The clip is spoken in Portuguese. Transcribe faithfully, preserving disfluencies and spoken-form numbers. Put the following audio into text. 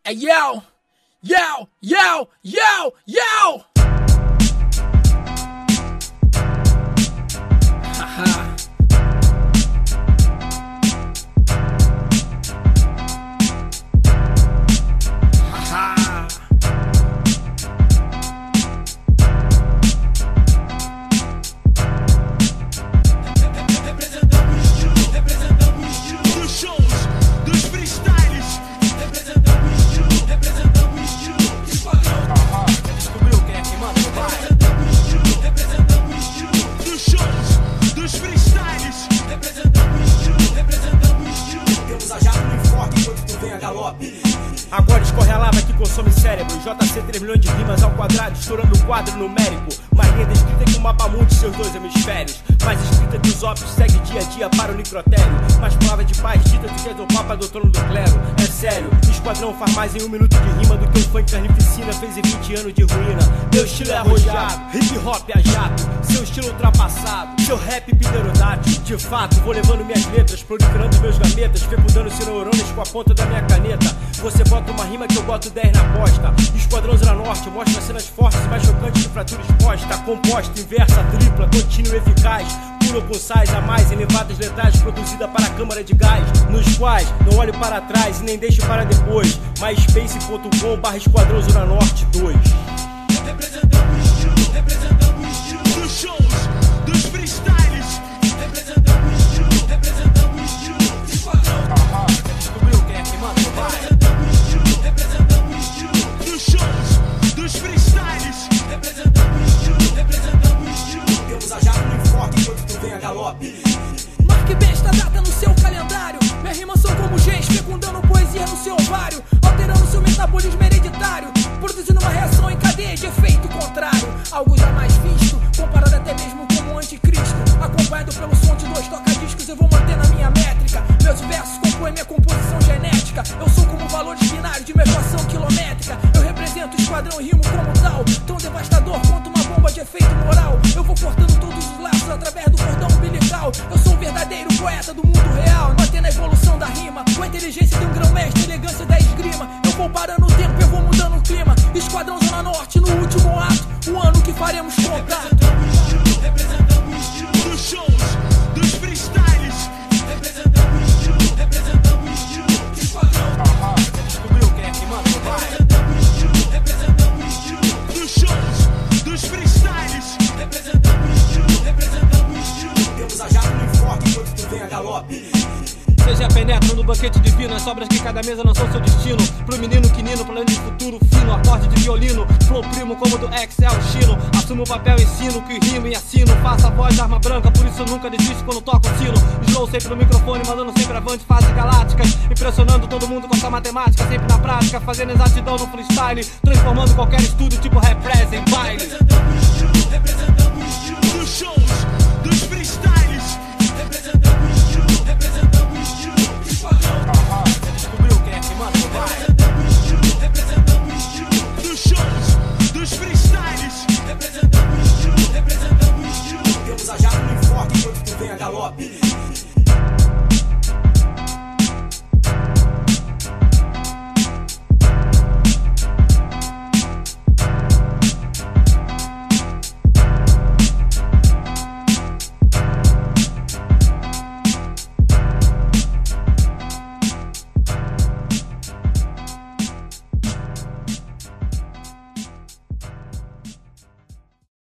Hey yo, yo, yo, yo, yo. Haha. Haha. Representando o estilo, representando o estilo dos shows, dos freestyles. Representando o estilo, representando o estilo de esquadrão. Descobriu quem é que manda, vai. Representando o estilo, representando o estilo dos shows, dos freestyles. Representando o estilo, representando o estilo. Temos a jato no enfoque enquanto tu vem a galope. Agora escorre a lava que consome cérebro. J C três milhões de rimas ao quadrado, estourando o quadro numérico. Marinha descrita que o mapa mundo de seus dois hemisférios. Mais escrita que os ópios segue dia a dia para o necrotério. Mais palavras de paz ditas do que as do papa do trono do clero. É sério, o esquadrão faz mais em um minuto de rima do que um funk carnificina fez em vinte anos de ruína. Meu estilo é arrojado, hip hop é a jato. Seu estilo ultrapassado, seu rap pterodátil. De fato, vou levando minhas letras, proliferando meus gametas, fecundando seus neurônios com a ponta da minha caneta. Você bota uma rima que eu boto dez na aposta. Esquadrão Zona Norte mostra cenas fortes e mais chocantes de fratura exposta. Composta, inversa, tripla, contínua e eficaz. Puro com sais a mais, elevadas letais, produzida para a câmara de gás. Nos quais não olho para trás e nem deixo para depois. myspace ponto com barra Esquadrão Zona Norte dois. Representando o estilo, representando o estilo dos shows, dos freestyles. Representando o estilo, representando o estilo de esquadrão. Descobriu quem é que manda, vai. Representando o estilo, representando o estilo dos shows, dos freestyles. Representando o estilo, representando o estilo. Temos a jato no enfoque enquanto tu vem a galope. Marque bem esta data no seu calendário. Minhas rimas são como genes, fecundando poesia no seu ovário, alterando seu metabolismo hereditário, produzindo uma reação em cadeia de efeito contrário. Algo jamais visto, comparado até mesmo como o anticristo. Acompanhado pelo som de dois toca-discos, eu vou manter na minha métrica. Meus versos compõem minha composição genética. Eu sou como valores binários de minha equação quilométrica. Eu represento o esquadrão e rimo como tal, tão devastador quanto uma bomba de efeito moral. Eu vou cortando todos os laços através do cordão umbilical. Eu sou o verdadeiro poeta do mundo real, mantendo a evolução da rima, com a inteligência de um grão-mestre, elegância da esgrima. Eu vou parando o tempo, eu vou mudando o clima. Esquadrão Zona Norte no último ato, o ano que faremos contato. Representando o estilo, representando o estilo dos shows, dos freestyles. Representando o estilo, representando o estilo de esquadrão. Descobriu quem é que manda, vai. Representando o estilo, representando o estilo dos shows, dos freestyles. Representando o estilo, representando o estilo. Temos a jato no enfoque enquanto tu vem a galope. Seja penetra no banquete divino, as sobras que cada mesa não são seu destino. Pro menino quinino, plano de futuro fino, acorde de violino, flow primo como do Excel chino. Assumo o papel, ensino, que rimo e assino. Faço a voz da arma branca, por isso eu nunca desisto quando toco o sino. Slow sempre no microfone, mandando sempre avante, fases galácticas. Impressionando todo mundo com essa matemática, sempre na prática, fazendo exatidão no freestyle, transformando qualquer estúdio tipo rap press em baile. Representando o estilo, representando o estilo dos shows,